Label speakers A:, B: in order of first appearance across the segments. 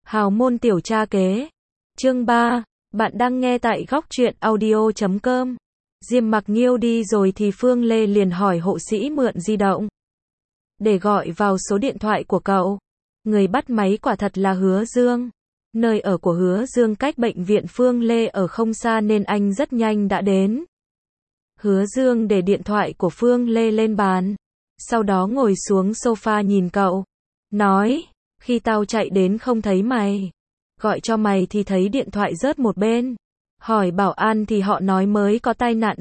A: Hào môn tiểu cha kế. Chương 3. Bạn đang nghe tại góc truyện audio.com. Diêm Mặc Nghiêu đi rồi thì Phương Lê liền hỏi hộ sĩ mượn di động để gọi vào số điện thoại của cậu. Người bắt máy quả thật là Hứa Dương. Nơi ở của Hứa Dương cách bệnh viện Phương Lê ở không xa nên anh rất nhanh đã đến. Hứa Dương để điện thoại của Phương Lê lên bàn, sau đó ngồi xuống sofa nhìn cậu, nói, khi tao chạy đến không thấy mày, gọi cho mày thì thấy điện thoại rớt một bên, hỏi bảo an thì họ nói mới có tai nạn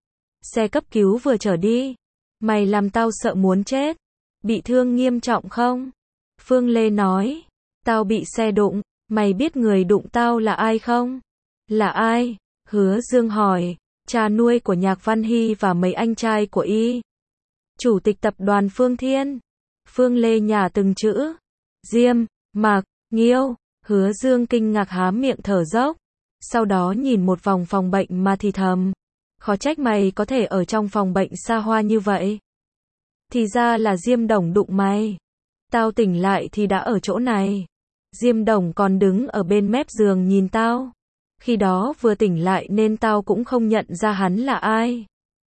A: xe cấp cứu vừa chở đi, mày làm tao sợ muốn chết, bị thương nghiêm trọng không? Phương Lê nói, tao bị xe đụng, mày biết người đụng tao là ai không? Là ai? Hứa Dương hỏi, cha nuôi của Nhạc Văn Hy và mấy anh trai của y. Chủ tịch tập đoàn Phương Thiên. Phương Lê nhả từng chữ. Diêm, Mặc, Nghiêu. Hứa Dương kinh ngạc há miệng thở dốc. Sau đó nhìn một vòng phòng bệnh mà thì thầm. Khó trách mày có thể ở trong phòng bệnh xa hoa như vậy. Thì ra là Diêm Đồng đụng mày. Tao tỉnh lại thì đã ở chỗ này. Diêm Đồng còn đứng ở bên mép giường nhìn tao. Khi đó vừa tỉnh lại nên tao cũng không nhận ra hắn là ai.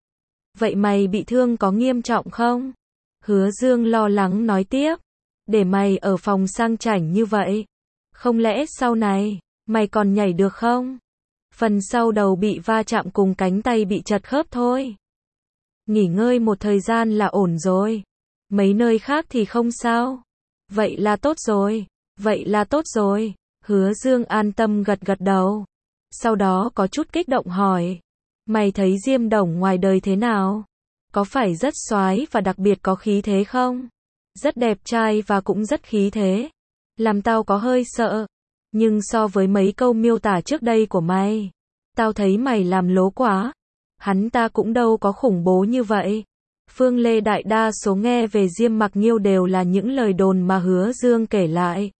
A: Vậy mày bị thương có nghiêm trọng không? Hứa Dương lo lắng nói tiếp. Để mày ở phòng sang chảnh như vậy. Không lẽ sau này, mày còn nhảy được không? Phần sau đầu bị va chạm cùng cánh tay bị chật khớp thôi. Nghỉ ngơi một thời gian là ổn rồi. Mấy nơi khác thì không sao. Vậy là tốt rồi. Vậy là tốt rồi. Hứa Dương an tâm gật gật đầu. Sau đó có chút kích động hỏi. Mày thấy Diêm Đồng ngoài đời thế nào? Có phải rất soái và đặc biệt có khí thế không? Rất đẹp trai và cũng rất khí thế. Làm tao có hơi sợ. Nhưng so với mấy câu miêu tả trước đây của mày, tao thấy mày làm lố quá. Hắn ta cũng đâu có khủng bố như vậy. Phương Lê đại đa số nghe về Diêm Mặc Nghiêu đều là những lời đồn mà Hứa Dương kể lại.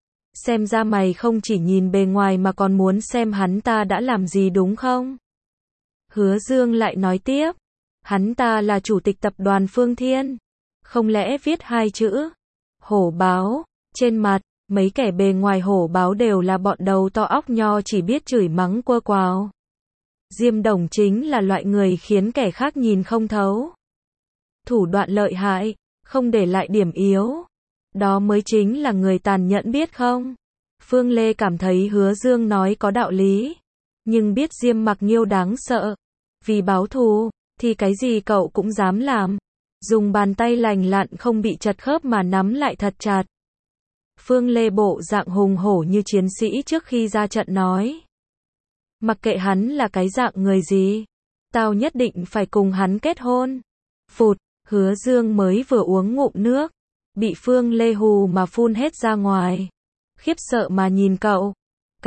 A: Xem ra mày không chỉ nhìn bề ngoài mà còn muốn xem hắn ta đã làm gì đúng không? Hứa Dương lại nói tiếp. Hắn ta là chủ tịch tập đoàn Phương Thiên. Không lẽ viết hai chữ hổ báo trên mặt? Mấy kẻ bề ngoài hổ báo đều là bọn đầu to óc nho chỉ biết chửi mắng quơ quào. Diêm Đồng chính là loại người khiến kẻ khác nhìn không thấu. Thủ đoạn lợi hại, không để lại điểm yếu. Đó mới chính là người tàn nhẫn biết không? Phương Lê cảm thấy Hứa Dương nói có đạo lý. Nhưng biết Diêm Mặc Nghiêu đáng sợ. Vì báo thù, thì cái gì cậu cũng dám làm. Dùng bàn tay lành lặn không bị chật khớp mà nắm lại thật chặt. Phương Lê bộ dạng hùng hổ như chiến sĩ trước khi ra trận nói. Mặc kệ hắn là cái dạng người gì, tao nhất định phải cùng hắn kết hôn. Phụt, Hứa Dương mới vừa uống ngụm nước, bị Phương Lê hù mà phun hết ra ngoài. Khiếp sợ mà nhìn cậu.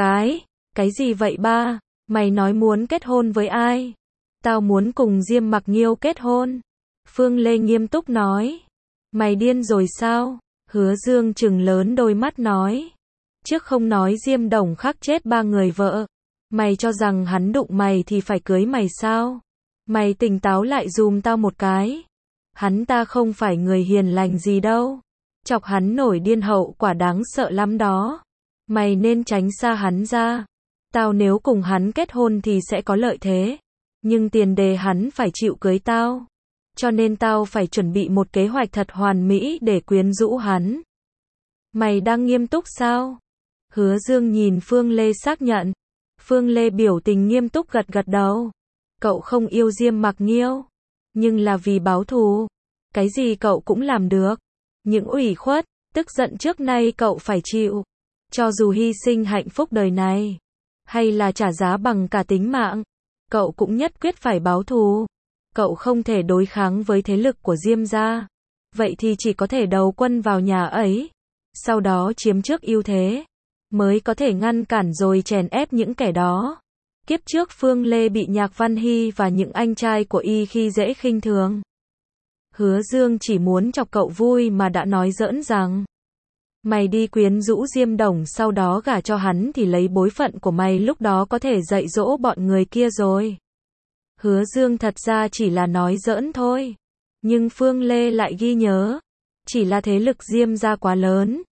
A: Cái gì vậy ba? Mày nói muốn kết hôn với ai? Tao muốn cùng Diêm Mặc Nghiêu kết hôn. Phương Lê nghiêm túc nói. Mày điên rồi sao? Hứa Dương trừng lớn đôi mắt nói. Trước không nói Diêm Đồng khắc chết 3 người vợ. Mày cho rằng hắn đụng mày thì phải cưới mày sao? Mày tỉnh táo lại dùm tao một cái. Hắn ta không phải người hiền lành gì đâu. Chọc hắn nổi điên hậu quả đáng sợ lắm đó. Mày nên tránh xa hắn ra. Tao nếu cùng hắn kết hôn thì sẽ có lợi thế. Nhưng tiền đề hắn phải chịu cưới tao. Cho nên tao phải chuẩn bị một kế hoạch thật hoàn mỹ để quyến rũ hắn. Mày đang nghiêm túc sao? Hứa Dương nhìn Phương Lê xác nhận. Phương Lê biểu tình nghiêm túc gật gật đầu. Cậu không yêu Diêm Mặc Nghiêu. Nhưng là vì báo thù. Cái gì cậu cũng làm được. Những ủy khuất, tức giận trước nay cậu phải chịu. Cho dù hy sinh hạnh phúc đời này. Hay là trả giá bằng cả tính mạng. Cậu cũng nhất quyết phải báo thù. Cậu không thể đối kháng với thế lực của Diêm gia. Vậy thì chỉ có thể đầu quân vào nhà ấy. Sau đó chiếm trước ưu thế. Mới có thể ngăn cản rồi chèn ép những kẻ đó. Kiếp trước Phương Lê bị Nhạc Văn Hy và những anh trai của y khi dễ khinh thường. Hứa Dương chỉ muốn chọc cậu vui mà đã nói giỡn rằng. Mày đi quyến rũ Diêm Đồng sau đó gả cho hắn thì lấy bối phận của mày lúc đó có thể dạy dỗ bọn người kia rồi. Hứa Dương thật ra chỉ là nói giỡn thôi. Nhưng Phương Lê lại ghi nhớ. Chỉ là thế lực Diêm gia quá lớn.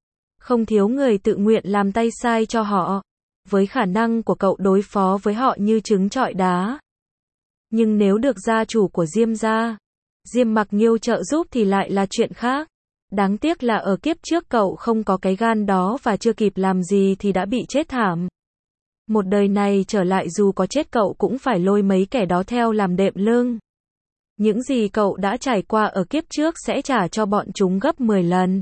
A: Không thiếu người tự nguyện làm tay sai cho họ. Với khả năng của cậu đối phó với họ như trứng trọi đá. Nhưng nếu được gia chủ của Diêm gia, Diêm Mặc Nghiêu trợ giúp thì lại là chuyện khác. Đáng tiếc là ở kiếp trước cậu không có cái gan đó và chưa kịp làm gì thì đã bị chết thảm. Một đời này trở lại dù có chết cậu cũng phải lôi mấy kẻ đó theo làm đệm lưng. Những gì cậu đã trải qua ở kiếp trước sẽ trả cho bọn chúng gấp 10 lần.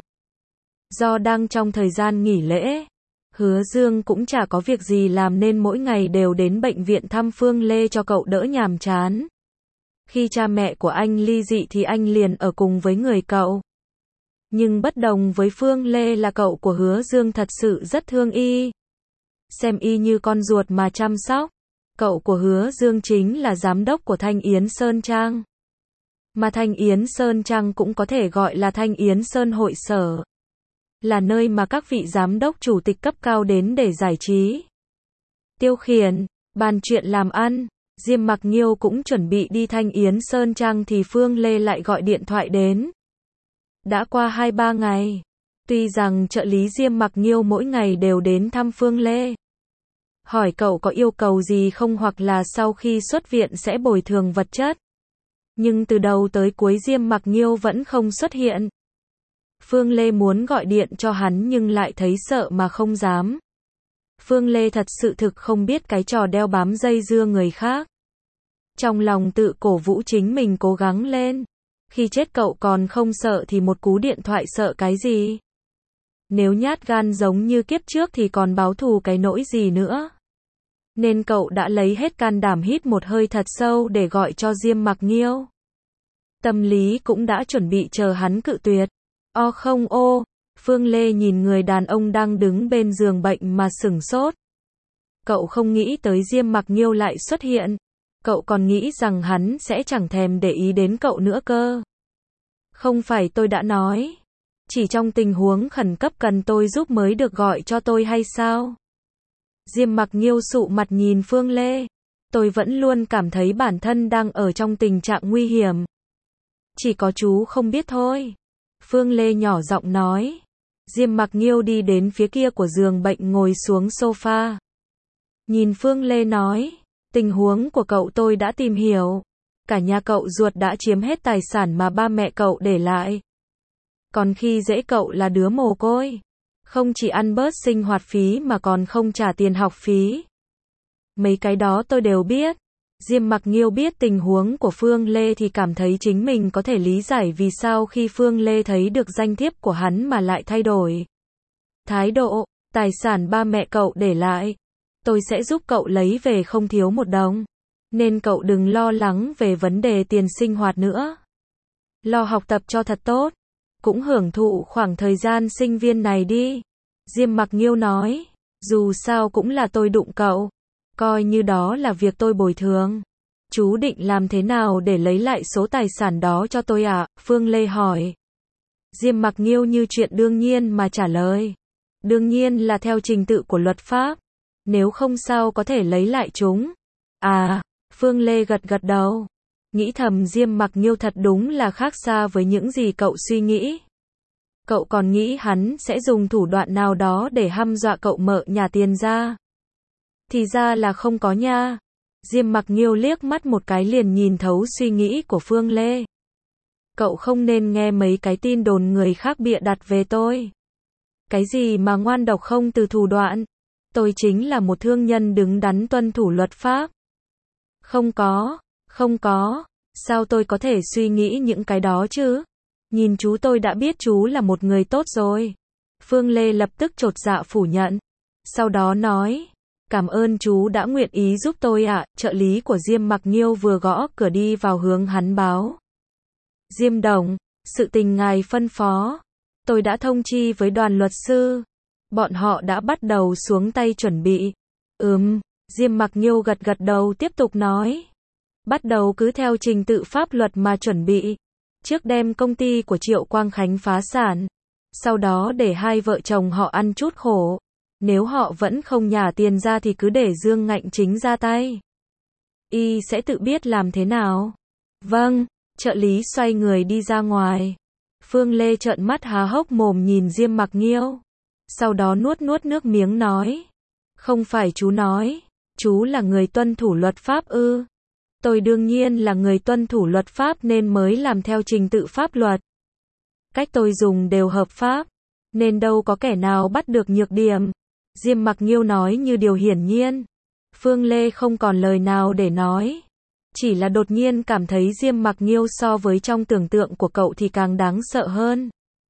A: Do đang trong thời gian nghỉ lễ, Hứa Dương cũng chả có việc gì làm nên mỗi ngày đều đến bệnh viện thăm Phương Lê cho cậu đỡ nhàm chán. Khi cha mẹ của anh ly dị thì anh liền ở cùng với người cậu. Nhưng bất đồng với Phương Lê là cậu của Hứa Dương thật sự rất thương y. Xem y như con ruột mà chăm sóc. Cậu của Hứa Dương chính là giám đốc của Thanh Yến Sơn Trang. Mà Thanh Yến Sơn Trang cũng có thể gọi là Thanh Yến Sơn Hội Sở. Là nơi mà các vị giám đốc chủ tịch cấp cao đến để giải trí, tiêu khiển, bàn chuyện làm ăn. Diêm Mặc Nghiêu cũng chuẩn bị đi Thanh Yến Sơn Trang thì Phương Lê lại gọi điện thoại đến. Đã qua 2-3 ngày. Tuy rằng trợ lý Diêm Mặc Nghiêu mỗi ngày đều đến thăm Phương Lê. Hỏi cậu có yêu cầu gì không hoặc là sau khi xuất viện sẽ bồi thường vật chất. Nhưng từ đầu tới cuối Diêm Mặc Nghiêu vẫn không xuất hiện. Phương Lê muốn gọi điện cho hắn nhưng lại thấy sợ mà không dám. Phương Lê thật sự thực không biết cái trò đeo bám dây dưa người khác. Trong lòng tự cổ vũ chính mình cố gắng lên. Khi chết cậu còn không sợ thì một cú điện thoại sợ cái gì? Nếu nhát gan giống như kiếp trước thì còn báo thù cái nỗi gì nữa? Nên cậu đã lấy hết can đảm hít một hơi thật sâu để gọi cho Diêm Mặc Nghiêu. Tâm lý cũng đã chuẩn bị chờ hắn cự tuyệt. Không ô, Phương Lê nhìn người đàn ông đang đứng bên giường bệnh mà sửng sốt. Cậu không nghĩ tới Diêm Mặc Nghiêu lại xuất hiện. Cậu còn nghĩ rằng hắn sẽ chẳng thèm để ý đến cậu nữa cơ. Không phải tôi đã nói. Chỉ trong tình huống khẩn cấp cần tôi giúp mới được gọi cho tôi hay sao? Diêm Mặc Nghiêu sụ mặt nhìn Phương Lê. Tôi vẫn luôn cảm thấy bản thân đang ở trong tình trạng nguy hiểm. Chỉ có chú không biết thôi. Phương Lê nhỏ giọng nói. Diêm Mặc Nghiêu đi đến phía kia của giường bệnh ngồi xuống sofa. Nhìn Phương Lê nói. Tình huống của cậu tôi đã tìm hiểu. Cả nhà cậu ruột đã chiếm hết tài sản mà ba mẹ cậu để lại. Còn khi dễ cậu là đứa mồ côi. Không chỉ ăn bớt sinh hoạt phí mà còn không trả tiền học phí. Mấy cái đó tôi đều biết. Diêm Mặc Nghiêu biết tình huống của Phương Lê thì cảm thấy chính mình có thể lý giải vì sao khi Phương Lê thấy được danh thiếp của hắn mà lại thay đổi thái độ. Tài sản ba mẹ cậu để lại, tôi sẽ giúp cậu lấy về không thiếu một đồng. Nên cậu đừng lo lắng về vấn đề tiền sinh hoạt nữa. Lo học tập cho thật tốt. Cũng hưởng thụ khoảng thời gian sinh viên này đi. Diêm Mặc Nghiêu nói. Dù sao cũng là tôi đụng cậu. Coi như đó là việc tôi bồi thường. Chú định làm thế nào để lấy lại số tài sản đó cho tôi ạ? Phương Lê hỏi. Diêm Mặc Nghiêu như chuyện đương nhiên mà trả lời. Đương nhiên là theo trình tự của luật pháp. Nếu không sao có thể lấy lại chúng. Phương Lê gật gật đầu. Nghĩ thầm Diêm Mặc Nghiêu thật đúng là khác xa với những gì cậu suy nghĩ. Cậu còn nghĩ hắn sẽ dùng thủ đoạn nào đó để hăm dọa cậu mợ nhà tiền ra. Thì ra là không có nha. Diêm Mặc Nghiêu liếc mắt một cái liền nhìn thấu suy nghĩ của Phương Lê. Cậu không nên nghe mấy cái tin đồn người khác bịa đặt về tôi. Cái gì mà ngoan độc không từ thủ đoạn. Tôi chính là một thương nhân đứng đắn tuân thủ luật pháp. Không có. Sao tôi có thể suy nghĩ những cái đó chứ? Nhìn chú tôi đã biết chú là một người tốt rồi. Phương Lê lập tức chột dạ phủ nhận. Sau đó nói. Cảm ơn chú đã nguyện ý giúp tôi ạ. Trợ lý của Diêm Mặc Nghiêu vừa gõ cửa đi vào hướng hắn báo. Diêm Đồng, sự tình ngài phân phó. Tôi đã thông chi với đoàn luật sư. Bọn họ đã bắt đầu xuống tay chuẩn bị. Diêm Mặc Nghiêu gật gật đầu tiếp tục nói. Bắt đầu cứ theo trình tự pháp luật mà chuẩn bị. Trước đem công ty của Triệu Quang Khánh phá sản. Sau đó để hai vợ chồng họ ăn chút khổ. Nếu họ vẫn không nhả tiền ra thì cứ để Dương Ngạnh Chính ra tay. Y sẽ tự biết làm thế nào. Vâng, trợ lý xoay người đi ra ngoài. Phương Lê trợn mắt há hốc mồm nhìn Diêm Mặc Nghiêu. sau đó nuốt nuốt nước miếng nói. Không phải chú nói, chú là người tuân thủ luật pháp ư? Tôi đương nhiên là người tuân thủ luật pháp nên mới làm theo trình tự pháp luật. Cách tôi dùng đều hợp pháp, nên đâu có kẻ nào bắt được nhược điểm. Diêm Mặc Nghiêu nói như điều hiển nhiên. Phương Lê không còn lời nào để nói. Chỉ là đột nhiên cảm thấy Diêm Mặc Nghiêu so với trong tưởng tượng của cậu thì càng đáng sợ hơn.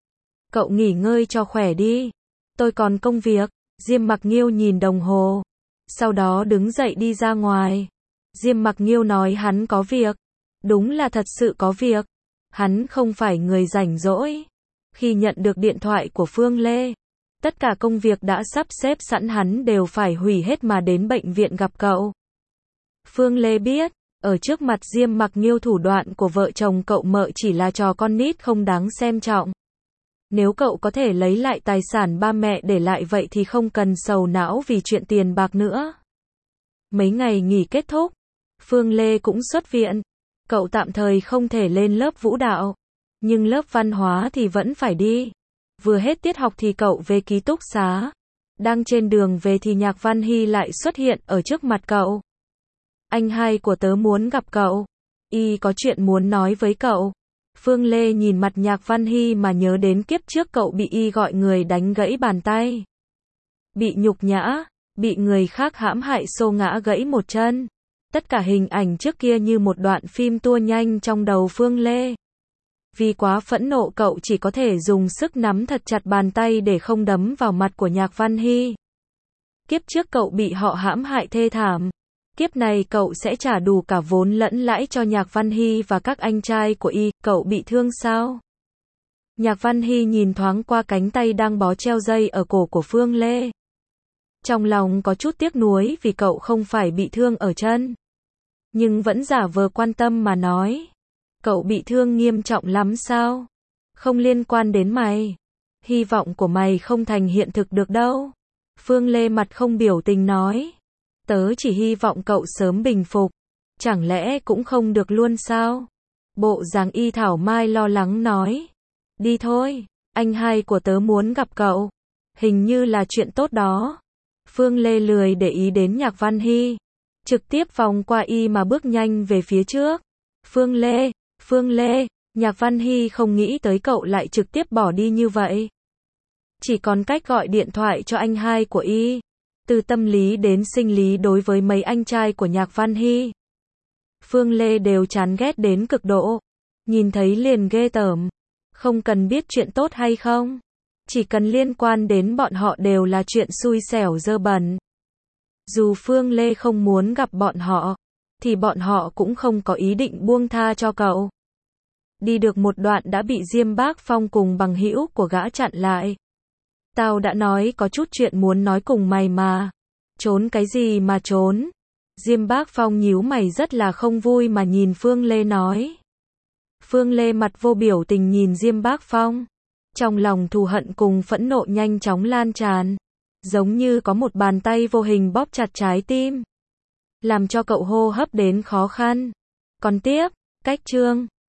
A: Cậu nghỉ ngơi cho khỏe đi. Tôi còn công việc. Diêm Mặc Nghiêu nhìn đồng hồ. Sau đó đứng dậy đi ra ngoài. Diêm Mặc Nghiêu nói hắn có việc. Đúng là thật sự có việc. Hắn không phải người rảnh rỗi. Khi nhận được điện thoại của Phương Lê, tất cả công việc đã sắp xếp sẵn hắn đều phải hủy hết mà đến bệnh viện gặp cậu. Phương Lê biết, ở trước mặt Diêm Mặc Nghiêu thủ đoạn của vợ chồng cậu mợ chỉ là trò con nít không đáng xem trọng. Nếu cậu có thể lấy lại tài sản ba mẹ để lại vậy thì không cần sầu não vì chuyện tiền bạc nữa. Mấy ngày nghỉ kết thúc, Phương Lê cũng xuất viện. Cậu tạm thời không thể lên lớp vũ đạo, nhưng lớp văn hóa thì vẫn phải đi. Vừa hết tiết học thì cậu về ký túc xá. Đang trên đường về thì Nhạc Văn Hy lại xuất hiện ở trước mặt cậu. Anh hai của tớ muốn gặp cậu. Y có chuyện muốn nói với cậu. Phương Lê nhìn mặt Nhạc Văn Hy mà nhớ đến kiếp trước cậu bị y gọi người đánh gãy bàn tay. Bị nhục nhã, bị người khác hãm hại xô ngã gãy một chân. Tất cả hình ảnh trước kia như một đoạn phim tua nhanh trong đầu Phương Lê. Vì quá phẫn nộ cậu chỉ có thể dùng sức nắm thật chặt bàn tay để không đấm vào mặt của Nhạc Văn Hy. Kiếp trước cậu bị họ hãm hại thê thảm. Kiếp này cậu sẽ trả đủ cả vốn lẫn lãi cho Nhạc Văn Hy và các anh trai của y. Cậu bị thương sao? Nhạc Văn Hy nhìn thoáng qua cánh tay đang bó treo dây ở cổ của Phương Lê. Trong lòng có chút tiếc nuối vì cậu không phải bị thương ở chân. Nhưng vẫn giả vờ quan tâm mà nói. Cậu bị thương nghiêm trọng lắm sao? Không liên quan đến mày. Hy vọng của mày không thành hiện thực được đâu. Phương Lê mặt không biểu tình nói. Tớ chỉ hy vọng cậu sớm bình phục. Chẳng lẽ cũng không được luôn sao? Bộ dáng y thảo mai lo lắng nói. Đi thôi, anh hai của tớ muốn gặp cậu. Hình như là chuyện tốt đó. Phương Lê lười để ý đến Nhạc Văn Hy. Trực tiếp vòng qua y mà bước nhanh về phía trước. Phương Lê, Nhạc Văn Hy không nghĩ tới cậu lại trực tiếp bỏ đi như vậy. Chỉ còn cách gọi điện thoại cho anh hai của y. Từ tâm lý đến sinh lý đối với mấy anh trai của Nhạc Văn Hy, Phương Lê đều chán ghét đến cực độ. Nhìn thấy liền ghê tởm. Không cần biết chuyện tốt hay không. Chỉ cần liên quan đến bọn họ đều là chuyện xui xẻo dơ bẩn. Dù Phương Lê không muốn gặp bọn họ, thì bọn họ cũng không có ý định buông tha cho cậu. Đi được một đoạn đã bị Diêm Bác Phong cùng bằng hữu của gã chặn lại. Tao đã nói có chút chuyện muốn nói cùng mày mà. Trốn cái gì mà trốn? Diêm Bác Phong nhíu mày rất là không vui mà nhìn Phương Lê nói. Phương Lê mặt vô biểu tình nhìn Diêm Bác Phong. Trong lòng thù hận cùng phẫn nộ nhanh chóng lan tràn. Giống như có một bàn tay vô hình bóp chặt trái tim. Làm cho cậu hô hấp đến khó khăn. Còn tiếp, cách chương